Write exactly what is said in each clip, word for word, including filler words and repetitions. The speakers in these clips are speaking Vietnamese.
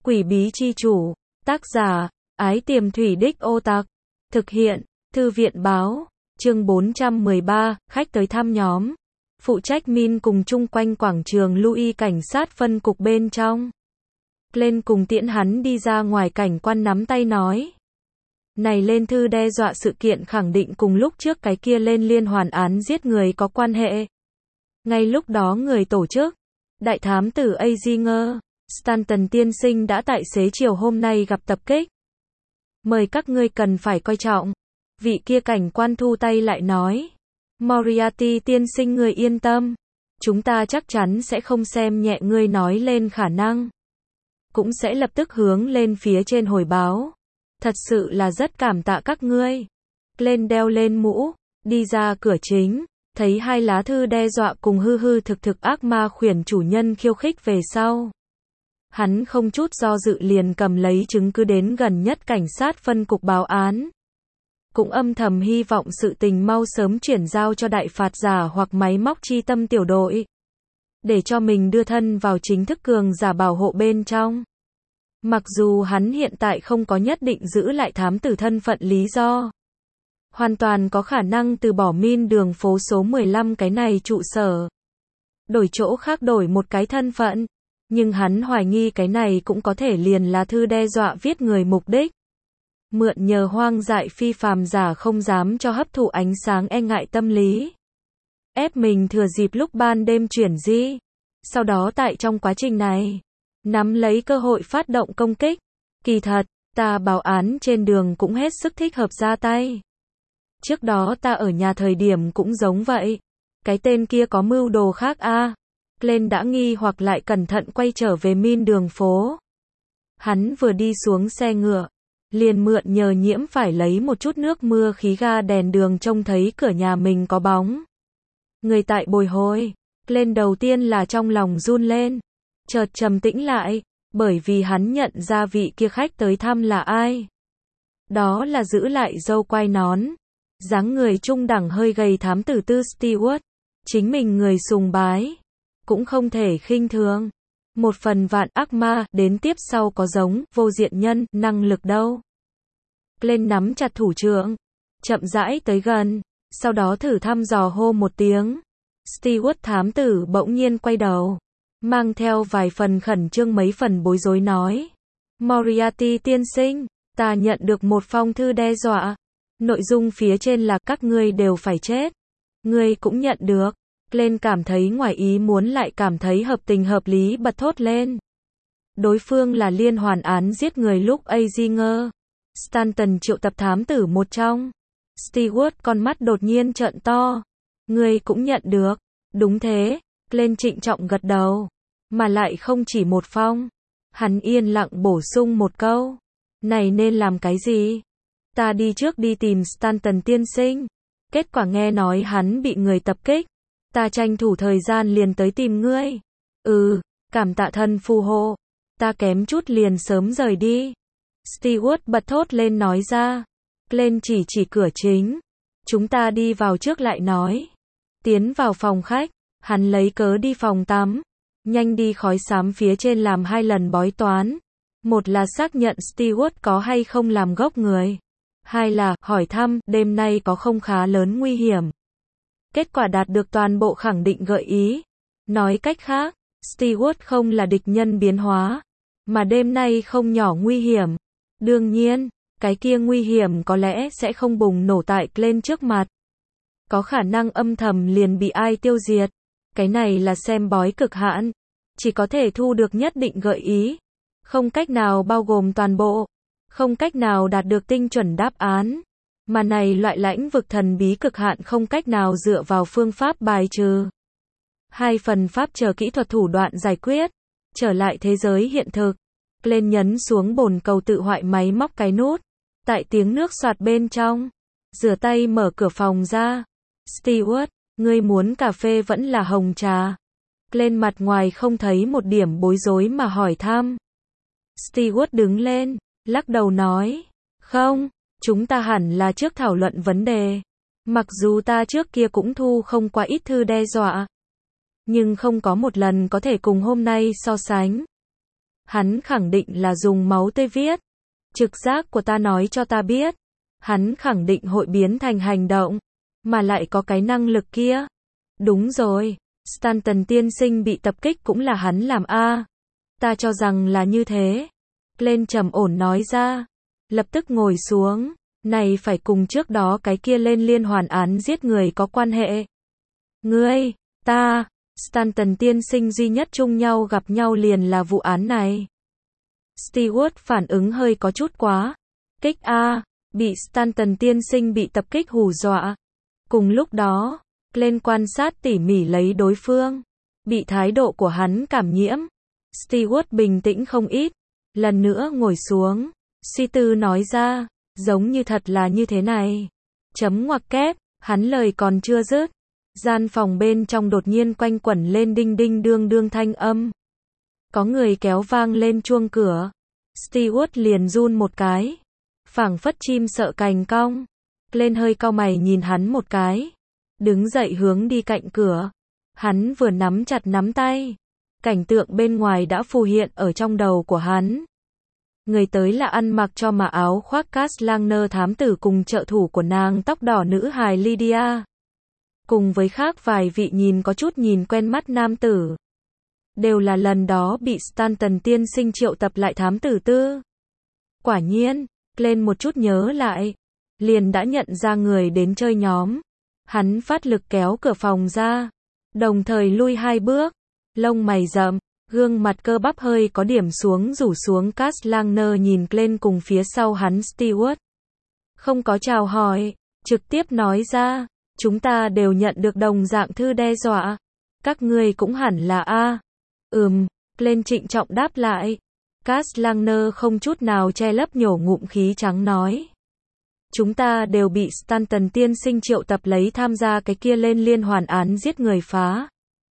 Quỷ bí chi chủ, tác giả, Ái Tiềm Thủy Đích Ô Tặc, thực hiện, Thư viện báo, chương bốn trăm mười ba, khách tới thăm nhóm. Phụ trách Min cùng chung quanh quảng trường Louis cảnh sát phân cục bên trong. Lên cùng tiễn hắn đi ra ngoài, cảnh quan nắm tay nói. Này lên thư đe dọa sự kiện khẳng định cùng lúc trước cái kia lên liên hoàn án giết người có quan hệ. Ngay lúc đó người tổ chức, đại thám tử Azinger, Stanton tiên sinh đã tại xế chiều hôm nay gặp tập kích. Mời các ngươi cần phải coi trọng. Vị kia cảnh quan thu tay lại nói. Moriarty tiên sinh, người yên tâm. Chúng ta chắc chắn sẽ không xem nhẹ ngươi nói lên khả năng. Cũng sẽ lập tức hướng lên phía trên hồi báo. Thật sự là rất cảm tạ các ngươi. Glenn đeo lên mũ, đi ra cửa chính, thấy hai lá thư đe dọa cùng hư hư thực thực ác ma khuyển chủ nhân khiêu khích về sau. Hắn không chút do dự liền cầm lấy chứng cứ đến gần nhất cảnh sát phân cục báo án. Cũng âm thầm hy vọng sự tình mau sớm chuyển giao cho đại phạt giả hoặc máy móc chi tâm tiểu đội. Để cho mình đưa thân vào chính thức cường giả bảo hộ bên trong. Mặc dù hắn hiện tại không có nhất định giữ lại thám tử thân phận lý do. Hoàn toàn có khả năng từ bỏ Min đường phố số mười lăm cái này trụ sở. Đổi chỗ khác, đổi một cái thân phận. Nhưng hắn hoài nghi cái này cũng có thể liền là thư đe dọa viết người mục đích. Mượn nhờ hoang dại phi phàm giả không dám cho hấp thụ ánh sáng e ngại tâm lý. Ép mình thừa dịp lúc ban đêm chuyển di. Sau đó tại trong quá trình này, nắm lấy cơ hội phát động công kích. Kỳ thật, ta báo án trên đường cũng hết sức thích hợp ra tay. Trước đó ta ở nhà thời điểm cũng giống vậy. Cái tên kia có mưu đồ khác a. À. Glenn đã nghi hoặc lại cẩn thận quay trở về Min đường phố. Hắn vừa đi xuống xe ngựa, liền mượn nhờ nhiễm phải lấy một chút nước mưa khí ga đèn đường trông thấy cửa nhà mình có bóng. Người tại bồi hồi. Glenn đầu tiên là trong lòng run lên, chợt trầm tĩnh lại, bởi vì hắn nhận ra vị kia khách tới thăm là ai. Đó là giữ lại râu quai nón, dáng người trung đẳng hơi gầy thám tử tư Stewart, chính mình người sùng bái, cũng không thể khinh thường. Một phần vạn ác ma, đến tiếp sau có giống, vô diện nhân, năng lực đâu. Glenn nắm chặt thủ trưởng, chậm rãi tới gần, sau đó thử thăm dò hô một tiếng. Stewart thám tử bỗng nhiên quay đầu, mang theo vài phần khẩn trương mấy phần bối rối nói. Moriarty tiên sinh, ta nhận được một phong thư đe dọa. Nội dung phía trên là các ngươi đều phải chết. Ngươi cũng nhận được. Glenn cảm thấy ngoài ý muốn lại cảm thấy hợp tình hợp lý, bật thốt lên. Đối phương là liên hoàn án giết người lúc Azinger. Stanton triệu tập thám tử một trong. Stewart con mắt đột nhiên trợn to. Ngươi cũng nhận được. Đúng thế. Glenn trịnh trọng gật đầu. Mà lại không chỉ một phong. Hắn yên lặng bổ sung một câu. Này nên làm cái gì? Ta đi trước đi tìm Stanton tiên sinh. Kết quả nghe nói hắn bị người tập kích. Ta tranh thủ thời gian liền tới tìm ngươi. Ừ, cảm tạ thần phù hộ. Ta kém chút liền sớm rời đi. Stewart bật thốt lên nói ra. Glenn chỉ chỉ cửa chính. Chúng ta đi vào trước lại nói. Tiến vào phòng khách, hắn lấy cớ đi phòng tắm. Nhanh đi khói xám phía trên làm hai lần bói toán. Một là xác nhận Stewart có hay không làm gốc người. Hai là hỏi thăm đêm nay có không khá lớn nguy hiểm. Kết quả đạt được toàn bộ khẳng định gợi ý. Nói cách khác, Stewart không là địch nhân biến hóa, mà đêm nay không nhỏ nguy hiểm. Đương nhiên, cái kia nguy hiểm có lẽ sẽ không bùng nổ tại Glenn trước mặt. Có khả năng âm thầm liền bị ai tiêu diệt. Cái này là xem bói cực hạn. Chỉ có thể thu được nhất định gợi ý. Không cách nào bao gồm toàn bộ. Không cách nào đạt được tinh chuẩn đáp án. Mà này loại lãnh vực thần bí cực hạn không cách nào dựa vào phương pháp bài trừ. Hai phần pháp chờ kỹ thuật thủ đoạn giải quyết. Trở lại thế giới hiện thực. Glenn nhấn xuống bồn cầu tự hoại máy móc cái nút. Tại tiếng nước xoạt bên trong. Rửa tay mở cửa phòng ra. Stewart, ngươi muốn cà phê vẫn là hồng trà? Glenn mặt ngoài không thấy một điểm bối rối mà hỏi thăm. Stewart đứng lên, lắc đầu nói. Không. Chúng ta hẳn là trước thảo luận vấn đề. Mặc dù ta trước kia cũng thu không quá ít thư đe dọa. Nhưng không có một lần có thể cùng hôm nay so sánh. Hắn khẳng định là dùng máu tươi viết. Trực giác của ta nói cho ta biết. Hắn khẳng định hội biến thành hành động. Mà lại có cái năng lực kia. Đúng rồi. Stanton tiên sinh bị tập kích cũng là hắn làm a. Ta cho rằng là như thế. Glenn trầm ổn nói ra. Lập tức ngồi xuống. Này phải cùng trước đó cái kia lên liên hoàn án giết người có quan hệ. Ngươi, ta, Stanton tiên sinh duy nhất chung nhau gặp nhau liền là vụ án này. Stewart phản ứng hơi có chút quá. Kích a, bị Stanton tiên sinh bị tập kích hù dọa. Cùng lúc đó, Glenn quan sát tỉ mỉ lấy đối phương. Bị thái độ của hắn cảm nhiễm. Stewart bình tĩnh không ít. Lần nữa ngồi xuống. Suy tư nói ra. Giống như thật là như thế này. Chấm ngoặc kép. Hắn lời còn chưa dứt. Gian phòng bên trong đột nhiên quanh quẩn lên đinh đinh đương đương thanh âm. Có người kéo vang lên chuông cửa. Stewart liền run một cái. Phảng phất chim sợ cành cong. Lên hơi cau mày nhìn hắn một cái. Đứng dậy hướng đi cạnh cửa. Hắn vừa nắm chặt nắm tay. Cảnh tượng bên ngoài đã phù hiện ở trong đầu của hắn. Người tới là ăn mặc cho mà áo khoác Cass Langner thám tử cùng trợ thủ của nàng tóc đỏ nữ hài Lydia. Cùng với khác vài vị nhìn có chút nhìn quen mắt nam tử. Đều là lần đó bị Stanton tiên sinh triệu tập lại thám tử tư. Quả nhiên, lên một chút nhớ lại. Liền đã nhận ra người đến chơi nhóm. Hắn phát lực kéo cửa phòng ra. Đồng thời lui hai bước. Lông mày rậm. Gương mặt cơ bắp hơi có điểm xuống rủ xuống. Cass Langner nhìn lên cùng phía sau hắn Stewart. Không có chào hỏi. Trực tiếp nói ra. Chúng ta đều nhận được đồng dạng thư đe dọa. Các ngươi cũng hẳn là A. Ừm. Lên trịnh trọng đáp lại. Cass Langner không chút nào che lấp nhổ ngụm khí trắng nói. Chúng ta đều bị Stanton tiên sinh triệu tập lấy tham gia cái kia lên liên hoàn án giết người phá.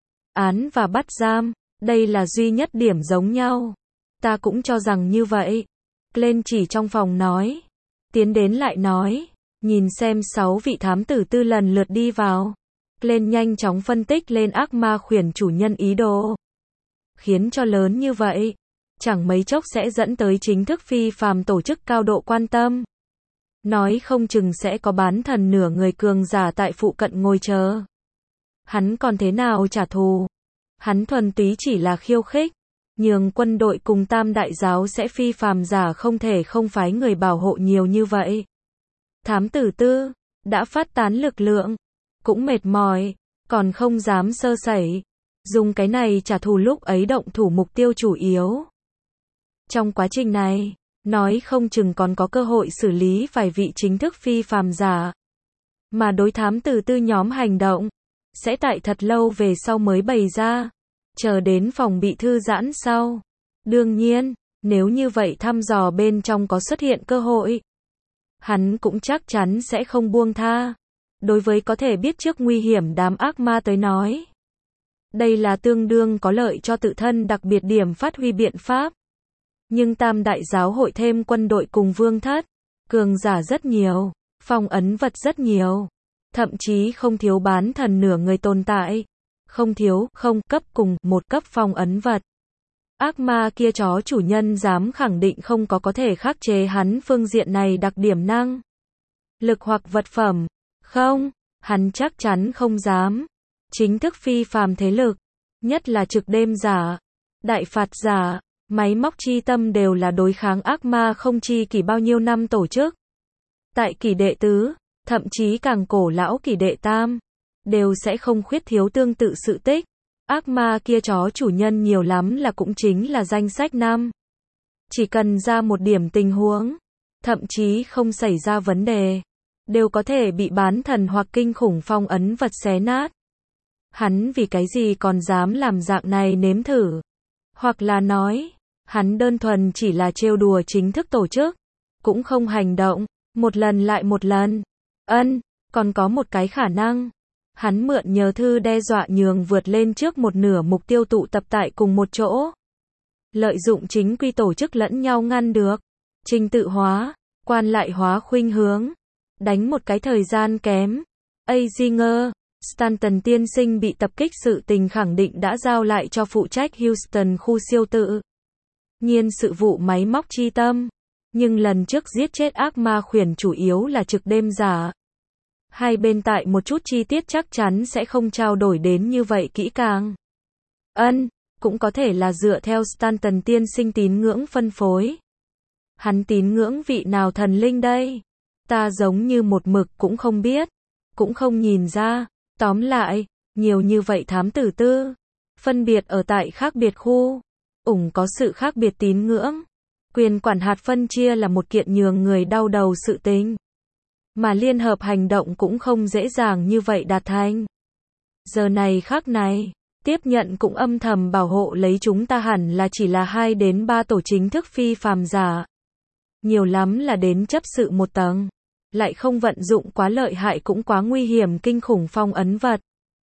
Án và bắt giam. Đây là duy nhất điểm giống nhau. Ta cũng cho rằng như vậy. Glenn chỉ trong phòng nói. Tiến đến lại nói. Nhìn xem sáu vị thám tử tư lần lượt đi vào. Glenn nhanh chóng phân tích lên ác ma khuyển chủ nhân ý đồ. Khiến cho lớn như vậy. Chẳng mấy chốc sẽ dẫn tới chính thức phi phàm tổ chức cao độ quan tâm. Nói không chừng sẽ có bán thần nửa người cường giả tại phụ cận ngồi chờ. Hắn còn thế nào trả thù? Hắn thuần túy chỉ là khiêu khích. Nhường quân đội cùng tam đại giáo sẽ phi phàm giả không thể không phái người bảo hộ nhiều như vậy. Thám tử tư, đã phát tán lực lượng. Cũng mệt mỏi, còn không dám sơ sẩy. Dùng cái này trả thù lúc ấy động thủ mục tiêu chủ yếu. Trong quá trình này, nói không chừng còn có cơ hội xử lý vài vị chính thức phi phàm giả. Mà đối thám tử tư nhóm hành động, sẽ tại thật lâu về sau mới bày ra. Chờ đến phòng bị thư giãn sau. Đương nhiên, nếu như vậy thăm dò bên trong có xuất hiện cơ hội. Hắn cũng chắc chắn sẽ không buông tha. Đối với có thể biết trước nguy hiểm đám ác ma tới nói. Đây là tương đương có lợi cho tự thân đặc biệt điểm phát huy biện pháp. Nhưng tam đại giáo hội thêm quân đội cùng vương thất. Cường giả rất nhiều. Phong ấn vật rất nhiều. Thậm chí không thiếu bán thần nửa người tồn tại. Không thiếu, không cấp cùng một cấp phong ấn vật. Ác ma kia chó chủ nhân dám khẳng định không có có thể khắc chế hắn phương diện này đặc điểm năng. Lực hoặc vật phẩm. Không, hắn chắc chắn không dám. Chính thức phi phàm thế lực. Nhất là trực đêm giả. Đại phạt giả. Máy móc chi tâm đều là đối kháng ác ma không chi kỷ bao nhiêu năm tổ chức. Tại kỷ đệ tứ, thậm chí càng cổ lão kỷ đệ tam. Đều sẽ không khuyết thiếu tương tự sự tích. Ác ma kia chó chủ nhân nhiều lắm là cũng chính là danh sách năm. Chỉ cần ra một điểm tình huống, thậm chí không xảy ra vấn đề, đều có thể bị bán thần hoặc kinh khủng phong ấn vật xé nát. Hắn vì cái gì còn dám làm dạng này nếm thử? Hoặc là nói, hắn đơn thuần chỉ là trêu đùa chính thức tổ chức, cũng không hành động, một lần lại một lần. Ân, còn có một cái khả năng. Hắn mượn nhờ thư đe dọa nhường vượt lên trước một nửa mục tiêu tụ tập tại cùng một chỗ. Lợi dụng chính quy tổ chức lẫn nhau ngăn được. Trình tự hóa, quan lại hóa khuynh hướng. Đánh một cái thời gian kém. Azinger, Stanton tiên sinh bị tập kích sự tình khẳng định đã giao lại cho phụ trách Houston khu siêu tự. nhiên sự vụ máy móc chi tâm. Nhưng lần trước giết chết ác ma khuyển chủ yếu là trực đêm giả. Hai bên tại một chút chi tiết chắc chắn sẽ không trao đổi đến như vậy kỹ càng. Ân, cũng có thể là dựa theo Stanton tiên sinh tín ngưỡng phân phối. Hắn tín ngưỡng vị nào thần linh đây? Ta giống như một mực cũng không biết, cũng không nhìn ra. Tóm lại, nhiều như vậy thám tử tư, phân biệt ở tại khác biệt khu, ủng có sự khác biệt tín ngưỡng. Quyền quản hạt phân chia là một kiện nhường người đau đầu sự tình. Mà liên hợp hành động cũng không dễ dàng như vậy đạt thành. Giờ này khác này, tiếp nhận cũng âm thầm bảo hộ lấy chúng ta hẳn là chỉ là hai đến ba tổ chính thức phi phàm giả. Nhiều lắm là đến chấp sự một tầng. Lại không vận dụng quá lợi hại cũng quá nguy hiểm kinh khủng phong ấn vật.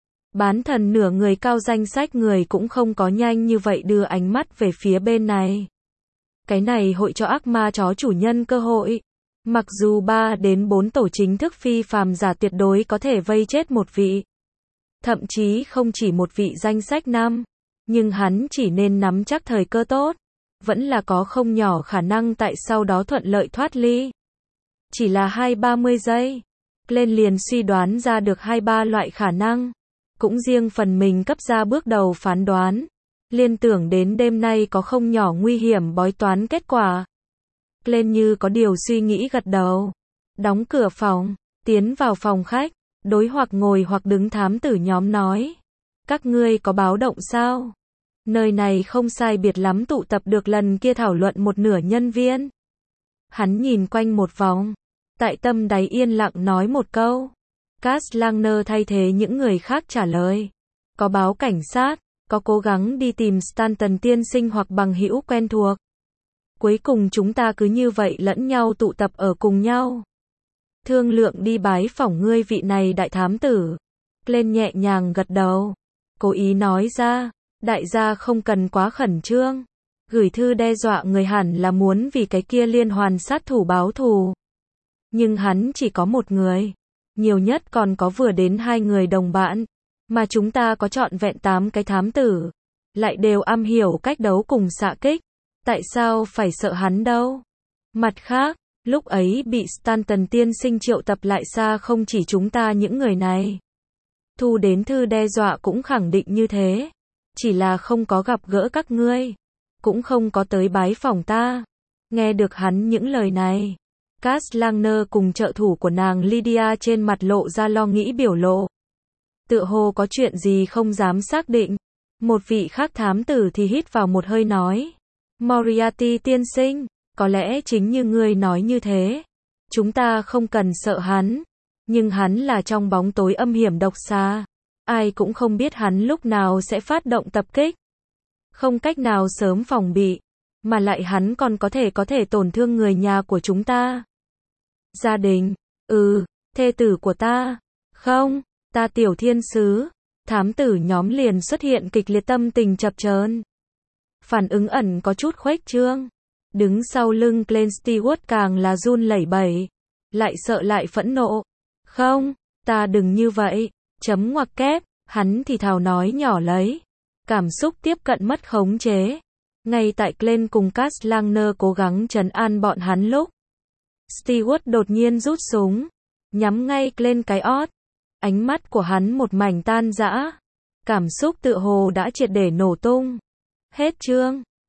Bán thần nửa người cao danh sách người cũng không có nhanh như vậy đưa ánh mắt về phía bên này. Cái này hội cho ác ma chó chủ nhân cơ hội. Mặc dù ba đến bốn tổ chính thức phi phàm giả tuyệt đối có thể vây chết một vị. Thậm chí không chỉ một vị danh sách năm. Nhưng hắn chỉ nên nắm chắc thời cơ tốt. Vẫn là có không nhỏ khả năng tại sau đó thuận lợi thoát ly. Chỉ là hai ba mươi giây. Lên liền suy đoán ra được hai ba loại khả năng. Cũng riêng phần mình cấp ra bước đầu phán đoán. Liên tưởng đến đêm nay có không nhỏ nguy hiểm bói toán kết quả. Lên như có điều suy nghĩ gật đầu. Đóng cửa phòng, tiến vào phòng khách, đối hoặc ngồi hoặc đứng thám tử nhóm nói. Các ngươi có báo động sao? Nơi này không sai biệt lắm tụ tập được lần kia thảo luận một nửa nhân viên. Hắn nhìn quanh một vòng. Tại tâm đáy yên lặng nói một câu. Cass Langner thay thế những người khác trả lời. Có báo cảnh sát, có cố gắng đi tìm Stanton tiên sinh hoặc bằng hữu quen thuộc. Cuối cùng chúng ta cứ như vậy lẫn nhau tụ tập ở cùng nhau. Thương lượng đi bái phỏng ngươi vị này đại thám tử. Lên nhẹ nhàng gật đầu. Cố ý nói ra, đại gia không cần quá khẩn trương. Gửi thư đe dọa người hẳn là muốn vì cái kia liên hoàn sát thủ báo thù. Nhưng hắn chỉ có một người. Nhiều nhất còn có vừa đến hai người đồng bạn. Mà chúng ta có trọn vẹn tám cái thám tử. Lại đều am hiểu cách đấu cùng xạ kích. Tại sao phải sợ hắn đâu? Mặt khác, lúc ấy bị Stanton tiên sinh triệu tập lại xa không chỉ chúng ta những người này. Thu đến thư đe dọa cũng khẳng định như thế. Chỉ là không có gặp gỡ các ngươi. Cũng không có tới bái phỏng ta. Nghe được hắn những lời này. Cass Langner cùng trợ thủ của nàng Lydia trên mặt lộ ra lo nghĩ biểu lộ. Tựa hồ có chuyện gì không dám xác định. Một vị khác thám tử thì hít vào một hơi nói. Moriarty tiên sinh, có lẽ chính như ngươi nói như thế. Chúng ta không cần sợ hắn. Nhưng hắn là trong bóng tối âm hiểm độc xa. Ai cũng không biết hắn lúc nào sẽ phát động tập kích. Không cách nào sớm phòng bị. Mà lại hắn còn có thể có thể tổn thương người nhà của chúng ta. Gia đình, ừ, thê tử của ta. Không, ta tiểu thiên sứ. Thám tử nhóm liền xuất hiện kịch liệt tâm tình chập chờn. Phản ứng ẩn có chút khuếch trương. Đứng sau lưng Glenn Stewart càng là run lẩy bẩy. Lại sợ lại phẫn nộ. Không, ta đừng như vậy. Chấm ngoặc kép, hắn thì thào nói nhỏ lấy. Cảm xúc tiếp cận mất khống chế. Ngay tại Glenn cùng Cass Langner cố gắng trấn an bọn hắn lúc. Stewart đột nhiên rút súng. Nhắm ngay Glenn cái ót. Ánh mắt của hắn một mảnh tan rã. Cảm xúc tựa hồ đã triệt để nổ tung. Hết chương.